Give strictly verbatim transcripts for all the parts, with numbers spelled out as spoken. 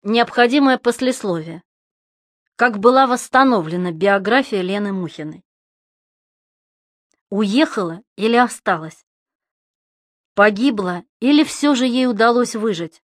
Необходимое послесловие. Как была восстановлена биография Лены Мухиной? Уехала или осталась? Погибла или все же ей удалось выжить?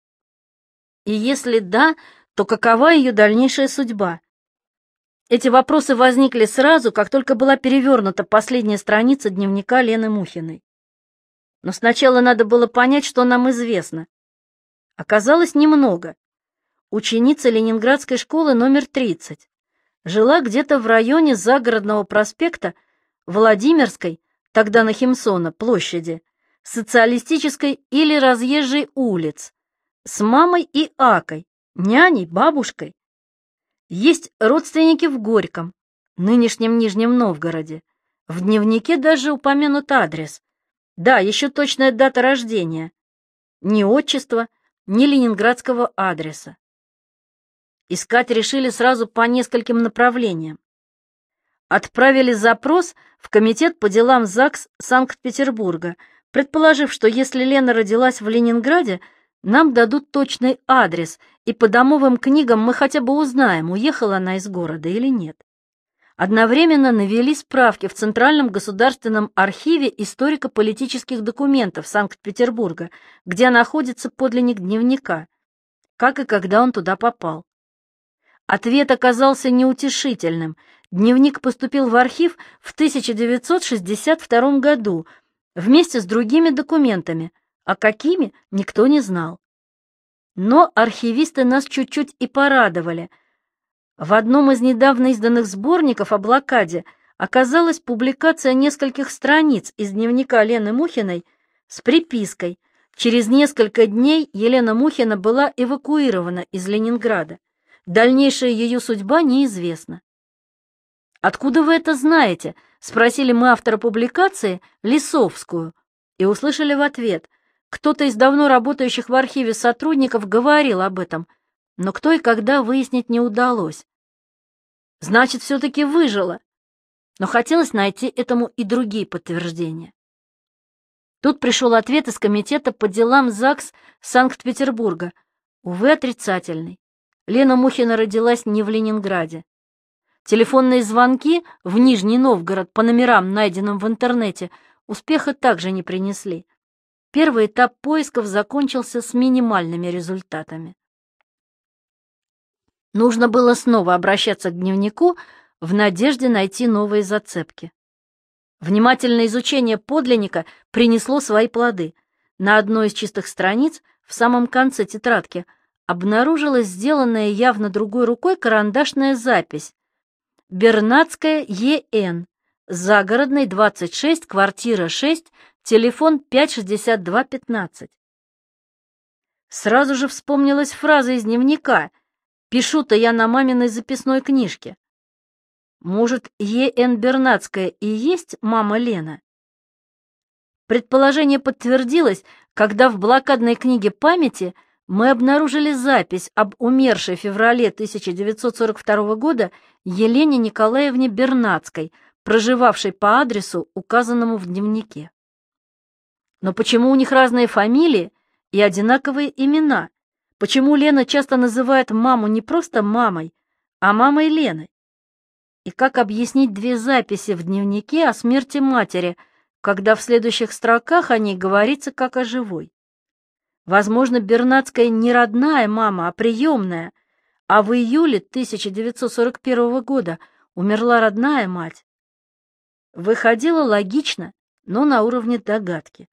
И если да, то какова ее дальнейшая судьба? Эти вопросы возникли сразу, как только была перевернута последняя страница дневника Лены Мухиной. Но сначала надо было понять, что нам известно. Оказалось немного. Ученица Ленинградской школы номер тридцать. Жила где-то в районе Загородного проспекта, Владимирской, тогда Нахимсона, площади, Социалистической или Разъезжей улиц, с мамой и Акой, няней, бабушкой. Есть родственники в Горьком, нынешнем Нижнем Новгороде. В дневнике даже упомянут адрес. Да, еще точная дата рождения. Ни отчества, ни ленинградского адреса. Искать решили сразу по нескольким направлениям. Отправили запрос в Комитет по делам ЗАГС Санкт-Петербурга, предположив, что если Лена родилась в Ленинграде, нам дадут точный адрес, и по домовым книгам мы хотя бы узнаем, уехала она из города или нет. Одновременно навели справки в Центральном государственном архиве историко-политических документов Санкт-Петербурга, где находится подлинник дневника, как и когда он туда попал. Ответ оказался неутешительным. Дневник поступил в архив в тысяча девятьсот шестьдесят втором году вместе с другими документами, а какими никто не знал. Но архивисты нас чуть-чуть и порадовали. В одном из недавно изданных сборников о блокаде оказалась публикация нескольких страниц из дневника Лены Мухиной с припиской: «Через несколько дней Елена Мухина была эвакуирована из Ленинграда. Дальнейшая ее судьба неизвестна». «Откуда вы это знаете?» — спросили мы автора публикации, Лисовскую, и услышали в ответ: кто-то из давно работающих в архиве сотрудников говорил об этом, но кто и когда выяснить не удалось. Значит, все-таки выжила, но хотелось найти этому и другие подтверждения. Тут пришел ответ из Комитета по делам ЗАГС Санкт-Петербурга, увы, отрицательный. Лена Мухина родилась не в Ленинграде. Телефонные звонки в Нижний Новгород по номерам, найденным в интернете, успеха также не принесли. Первый этап поисков закончился с минимальными результатами. Нужно было снова обращаться к дневнику в надежде найти новые зацепки. Внимательное изучение подлинника принесло свои плоды. На одной из чистых страниц, в самом конце тетрадки, обнаружилась сделанная явно другой рукой карандашная запись: Бернацкая Е Н, Загородный, двадцать шесть, квартира шесть, телефон пять шестьдесят два пятнадцать. Сразу же вспомнилась фраза из дневника: «Пишу-то я на маминой записной книжке». Может, Е Н Бернацкая и есть мама Лена? Предположение подтвердилось, когда в блокадной книге памяти мы обнаружили запись об умершей в феврале тысяча девятьсот сорок второго года Елене Николаевне Бернацкой, проживавшей по адресу, указанному в дневнике. Но почему у них разные фамилии и одинаковые имена? Почему Лена часто называет маму не просто мамой, а мамой Лены? И как объяснить две записи в дневнике о смерти матери, когда в следующих строках о ней говорится как о живой? Возможно, Бернацкая не родная мама, а приемная, а в июле тысяча девятьсот сорок первого года умерла родная мать. Выходило логично, но на уровне догадки.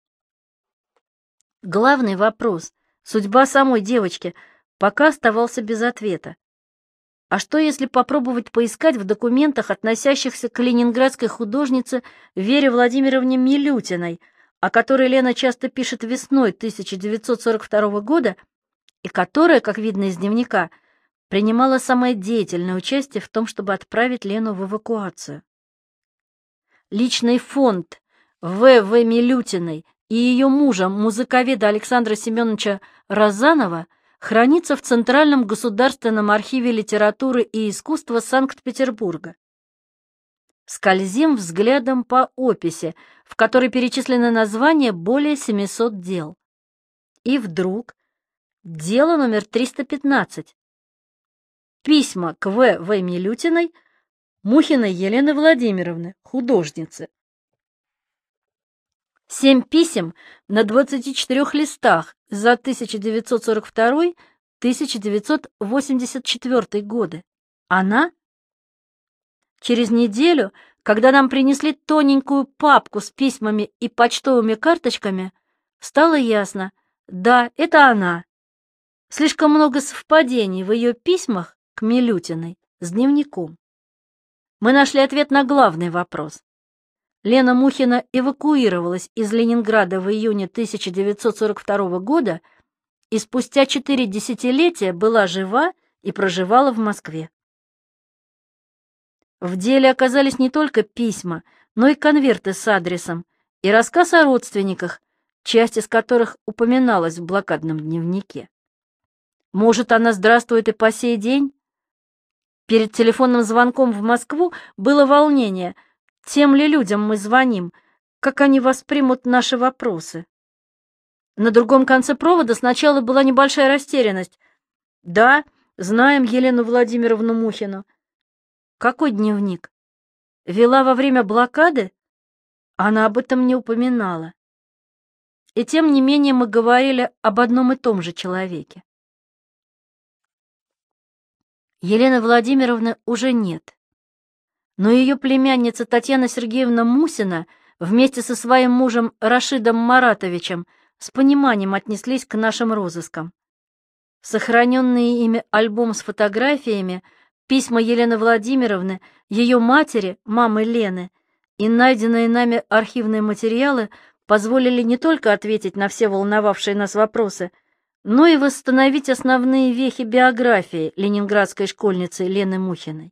Главный вопрос, судьба самой девочки, пока оставался без ответа. А что, если попробовать поискать в документах, относящихся к ленинградской художнице Вере Владимировне Милютиной, о которой Лена часто пишет весной тысяча девятьсот сорок второго года, и которая, как видно из дневника, принимала самое деятельное участие в том, чтобы отправить Лену в эвакуацию. Личный фонд В В Милютиной и ее мужа, музыковеда Александра Семеновича Розанова, хранится в Центральном государственном архиве литературы и искусства Санкт-Петербурга. Скользим взглядом по описи, в которой перечислены названия более семисот дел. И вдруг Дело номер триста пятнадцать. Письма к В. В. Милютиной, Мухиной Елены Владимировны, художницы. Семь писем на двадцати четырёх листах за тысяча девятьсот сорок второй — тысяча девятьсот восемьдесят четвёртый годы. Она? Через неделю, когда нам принесли тоненькую папку с письмами и почтовыми карточками, стало ясно, да, это она. Слишком много совпадений в ее письмах к Милютиной с дневником. Мы нашли ответ на главный вопрос. Лена Мухина эвакуировалась из Ленинграда в июне тысяча девятьсот сорок второго года и спустя четыре десятилетия была жива и проживала в Москве. В деле оказались не только письма, но и конверты с адресом и рассказ о родственниках, часть из которых упоминалась в блокадном дневнике. Может, она здравствует и по сей день? Перед телефонным звонком в Москву было волнение, тем ли людям мы звоним, как они воспримут наши вопросы. На другом конце провода сначала была небольшая растерянность. Да, знаем Елену Владимировну Мухину. Какой дневник? Вела во время блокады? Она об этом не упоминала. И тем не менее мы говорили об одном и том же человеке. Елены Владимировны уже нет. Но ее племянница Татьяна Сергеевна Мусина вместе со своим мужем Рашидом Маратовичем с пониманием отнеслись к нашим розыскам. Сохраненный ими альбом с фотографиями, письма Елены Владимировны, ее матери, мамы Лены, и найденные нами архивные материалы позволили не только ответить на все волновавшие нас вопросы, но и восстановить основные вехи биографии ленинградской школьницы Лены Мухиной.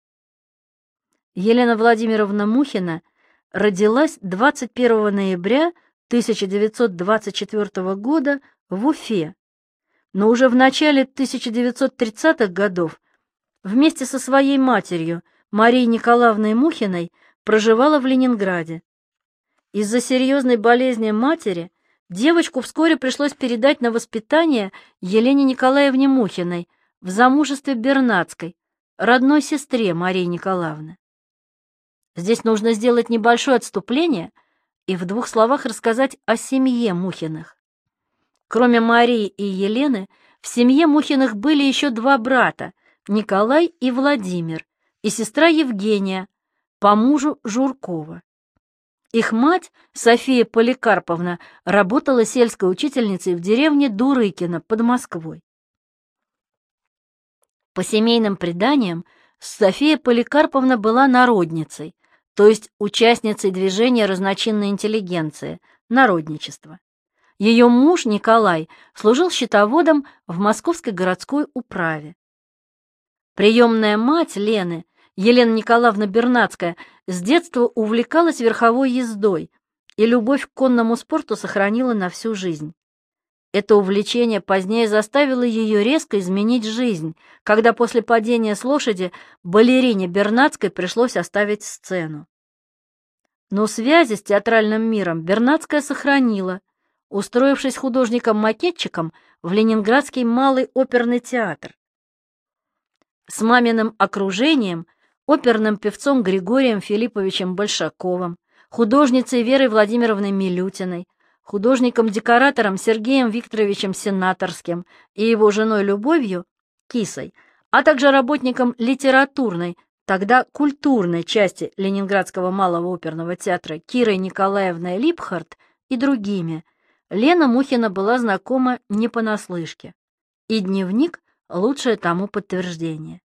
Елена Владимировна Мухина родилась двадцать первого ноября тысяча девятьсот двадцать четвёртого года в Уфе, но уже в начале тысяча девятьсот тридцатых годов вместе со своей матерью Марией Николаевной Мухиной проживала в Ленинграде. Из-за серьезной болезни матери девочку вскоре пришлось передать на воспитание Елене Николаевне Мухиной в замужестве Бернацкой, родной сестре Марии Николаевны. Здесь нужно сделать небольшое отступление и в двух словах рассказать о семье Мухиных. Кроме Марии и Елены, в семье Мухиных были еще два брата, Николай и Владимир, и сестра Евгения, по мужу Журкова. Их мать, София Поликарповна, работала сельской учительницей в деревне Дурыкино под Москвой. По семейным преданиям, София Поликарповна была народницей, то есть участницей движения разночинной интеллигенции, народничества. Ее муж Николай служил счетоводом в Московской городской управе. Приемная мать Лены, Елена Николаевна Бернацкая, с детства увлекалась верховой ездой и любовь к конному спорту сохранила на всю жизнь. Это увлечение позднее заставило ее резко изменить жизнь, когда после падения с лошади балерине Бернацкой пришлось оставить сцену. Но связи с театральным миром Бернацкая сохранила, устроившись художником-макетчиком в Ленинградский малый оперный театр. С маминым окружением, оперным певцом Григорием Филипповичем Большаковым, художницей Верой Владимировной Милютиной, художником-декоратором Сергеем Викторовичем Сенаторским и его женой Любовью, Кисой, а также работником литературной, тогда культурной части Ленинградского малого оперного театра Кирой Николаевной Липхарт и другими, Лена Мухина была знакома не понаслышке, и дневник — лучшее тому подтверждение.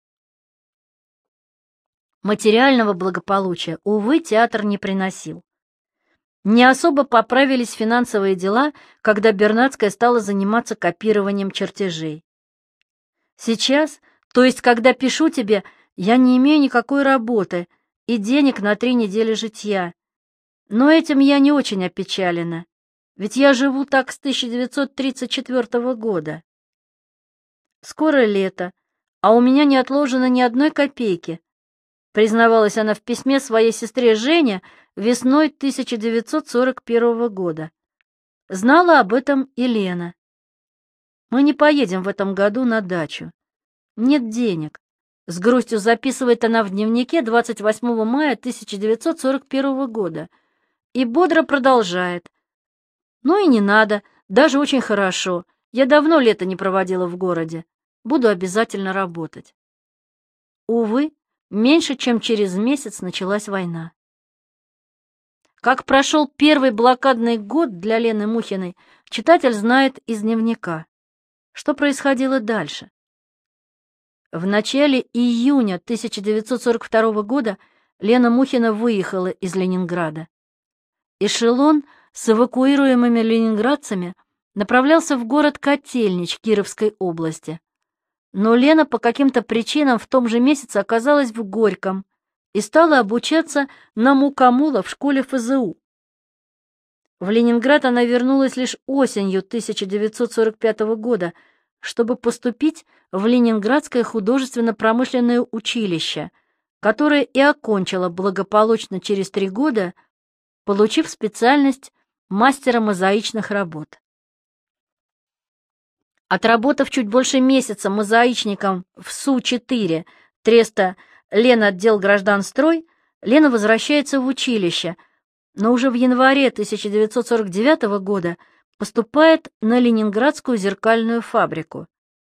Материального благополучия, увы, театр не приносил. Не особо поправились финансовые дела, когда Бернацкая стала заниматься копированием чертежей. Сейчас, то есть когда пишу тебе, я не имею никакой работы и денег на три недели житья. Но этим я не очень опечалена, ведь я живу так с тысяча девятьсот тридцать четвёртого года. Скоро лето, а у меня не отложено ни одной копейки, признавалась она в письме своей сестре Жене весной тысяча девятьсот сорок первого года. Знала об этом и Лена. Мы не поедем в этом году на дачу. Нет денег. С грустью записывает она в дневнике двадцать восьмого мая тысяча девятьсот сорок первого года и бодро продолжает. Ну и не надо, даже очень хорошо. Я давно лето не проводила в городе. Буду обязательно работать. Увы, меньше чем через месяц началась война. Как прошел первый блокадный год для Лены Мухиной, читатель знает из дневника. Что происходило дальше? В начале июня тысяча девятьсот сорок второго года Лена Мухина выехала из Ленинграда. Эшелон с эвакуируемыми ленинградцами направлялся в город Котельнич Кировской области. Но Лена по каким-то причинам в том же месяце оказалась в Горьком и стала обучаться на мукомола в школе эф зэ у. В Ленинград она вернулась лишь осенью тысяча девятьсот сорок пятого года, чтобы поступить в Ленинградское художественно-промышленное училище, которое и окончила благополучно через три года, получив специальность мастера мозаичных работ. Отработав чуть больше месяца мозаичником в Су четыре треста Ленотдел гражданстрой, Лена возвращается в училище, но уже в январе тысяча девятьсот сорок девятого года поступает на Ленинградскую зеркальную фабрику.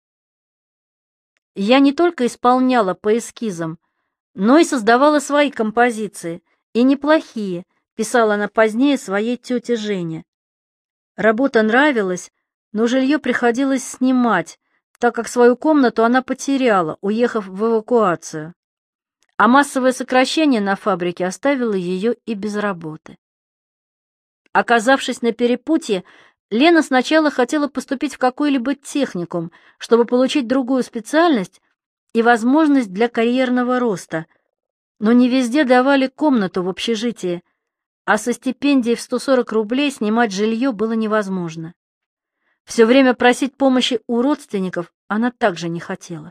Я не только исполняла по эскизам, но и создавала свои композиции, и неплохие, писала она позднее своей тете Жене. Работа нравилась, но жилье приходилось снимать, так как свою комнату она потеряла, уехав в эвакуацию. А массовое сокращение на фабрике оставило ее и без работы. Оказавшись на перепутье, Лена сначала хотела поступить в какой-либо техникум, чтобы получить другую специальность и возможность для карьерного роста, но не везде давали комнату в общежитии, а со стипендией в сто сорок рублей снимать жилье было невозможно. Все время просить помощи у родственников она также не хотела.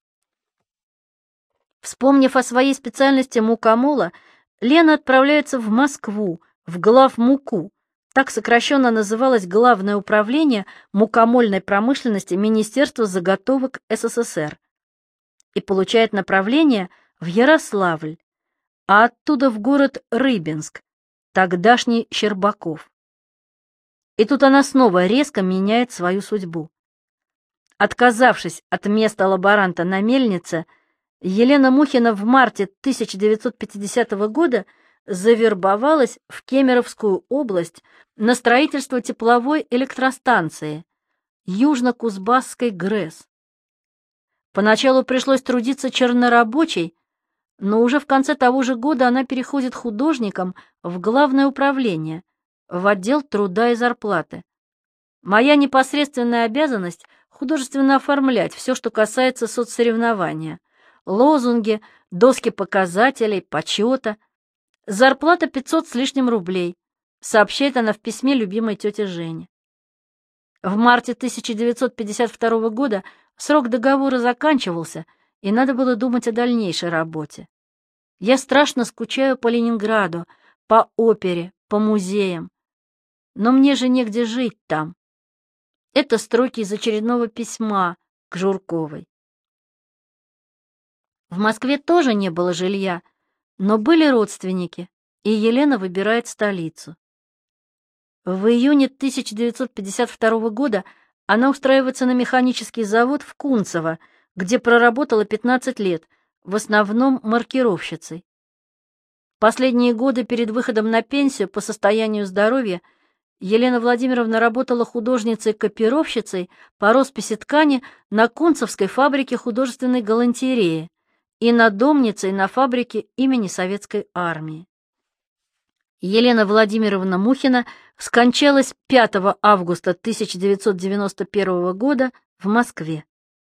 Вспомнив о своей специальности мукомола, Лена отправляется в Москву, в главмуку, так сокращенно называлось Главное управление мукомольной промышленности Министерства заготовок эс эс эс эр, и получает направление в Ярославль, а оттуда в город Рыбинск, тогдашний Щербаков. И тут она снова резко меняет свою судьбу. Отказавшись от места лаборанта на мельнице, Елена Мухина в марте тысяча девятьсот пятидесятого года завербовалась в Кемеровскую область на строительство тепловой электростанции Южно-Кузбасской ГРЭС. Поначалу пришлось трудиться чернорабочей, но уже в конце того же года она переходит художником в Главное управление, в отдел труда и зарплаты. Моя непосредственная обязанность — художественно оформлять все, что касается соцсоревнования. Лозунги, доски показателей, почета. Зарплата пятьсот с лишним рублей, сообщает она в письме любимой тете Жене. В марте тысяча девятьсот пятьдесят второго года срок договора заканчивался, и надо было думать о дальнейшей работе. Я страшно скучаю по Ленинграду, по опере, по музеям. Но мне же негде жить там. Это строки из очередного письма к Журковой. В Москве тоже не было жилья, но были родственники, и Елена выбирает столицу. В июне тысяча девятьсот пятьдесят второго года она устраивается на механический завод в Кунцево, где проработала пятнадцать лет, в основном маркировщицей. Последние годы перед выходом на пенсию по состоянию здоровья Елена Владимировна работала художницей-копировщицей по росписи ткани на Кунцевской фабрике художественной галантереи и надомницей на фабрике имени Советской армии. Елена Владимировна Мухина скончалась пятого августа тысяча девятьсот девяносто первого года в Москве.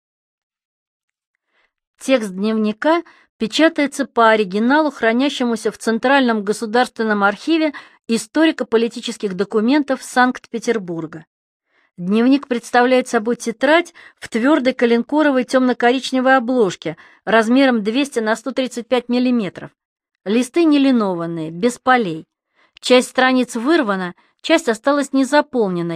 Текст дневника печатается по оригиналу, хранящемуся в Центральном государственном архиве историко-политических документов Санкт-Петербурга. Дневник представляет собой тетрадь в твердой коленкоровой темно-коричневой обложке размером двести на сто тридцать пять миллиметров. Листы не линованные, без полей. Часть страниц вырвана, часть осталась незаполненной,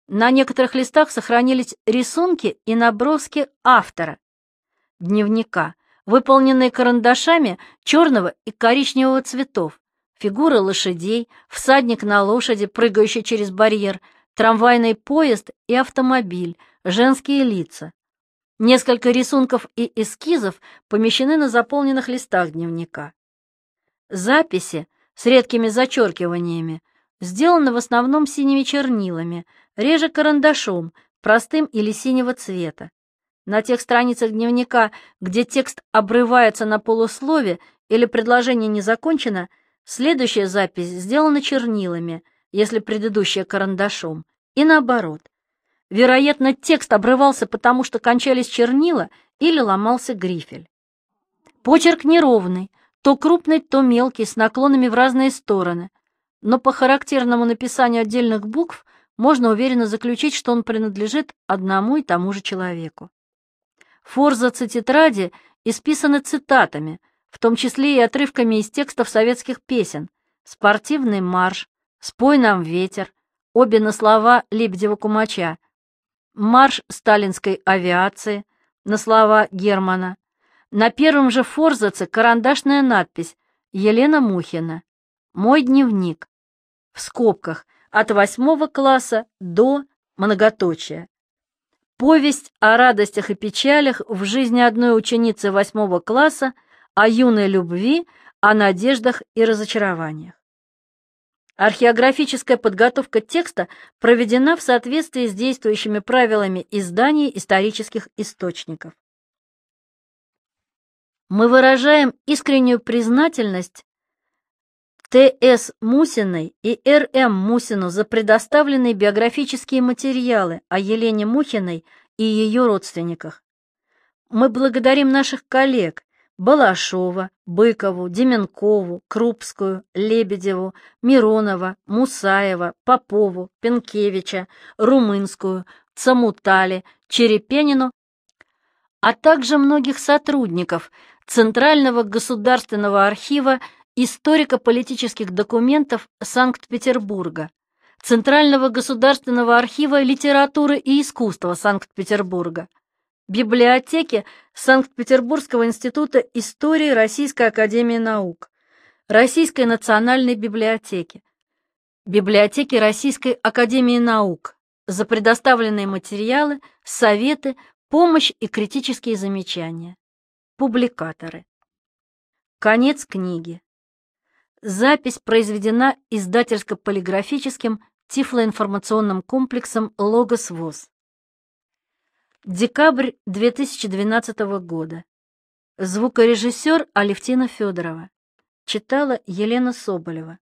На некоторых листах сохранились рисунки и наброски автора дневника, выполненные карандашами черного и коричневого цветов, фигуры лошадей, всадник на лошади, прыгающий через барьер, трамвайный поезд и автомобиль, женские лица. Несколько рисунков и эскизов помещены на заполненных листах дневника. Записи с редкими зачеркиваниями сделаны в основном синими чернилами, реже карандашом, простым или синего цвета. На тех страницах дневника, где текст обрывается на полуслове или предложение не закончено, следующая запись сделана чернилами, если предыдущая карандашом, и наоборот. Вероятно, текст обрывался потому, что кончались чернила или ломался грифель. Почерк неровный, то крупный, то мелкий, с наклонами в разные стороны, но по характерному написанию отдельных букв можно уверенно заключить, что он принадлежит одному и тому же человеку. Форзацы тетради исписаны цитатами, в том числе и отрывками из текстов советских песен: «Спортивный марш», «Спой нам ветер», обе на слова Лебедева-Кумача, «Марш сталинской авиации» на слова Германа. На первом же форзаце карандашная надпись «Елена Мухина. Мой дневник». В скобках «От восьмого класса до многоточия». Повесть о радостях и печалях в жизни одной ученицы восьмого класса, о юной любви, о надеждах и разочарованиях. Археографическая подготовка текста проведена в соответствии с действующими правилами издания исторических источников. Мы выражаем искреннюю признательность Т С Мусиной и Р М Мусину за предоставленные биографические материалы о Елене Мухиной и ее родственниках. Мы благодарим наших коллег Балашова, Быкову, Деменкову, Крупскую, Лебедеву, Миронова, Мусаева, Попову, Пенкевича, Румынскую, Цамутали, Черепенину, а также многих сотрудников Центрального государственного архива историко-политических документов Санкт-Петербурга, Центрального государственного архива литературы и искусства Санкт-Петербурга, библиотеки Санкт-Петербургского института истории Российской академии наук, Российской национальной библиотеки, библиотеки Российской академии наук за предоставленные материалы, советы, помощь и критические замечания. Публикаторы. Конец книги. Запись произведена издательско-полиграфическим тифлоинформационным комплексом «Логос ВОС». Декабрь две тысячи двенадцатого года. Звукорежиссер Алевтина Федорова. Читала Елена Соболева.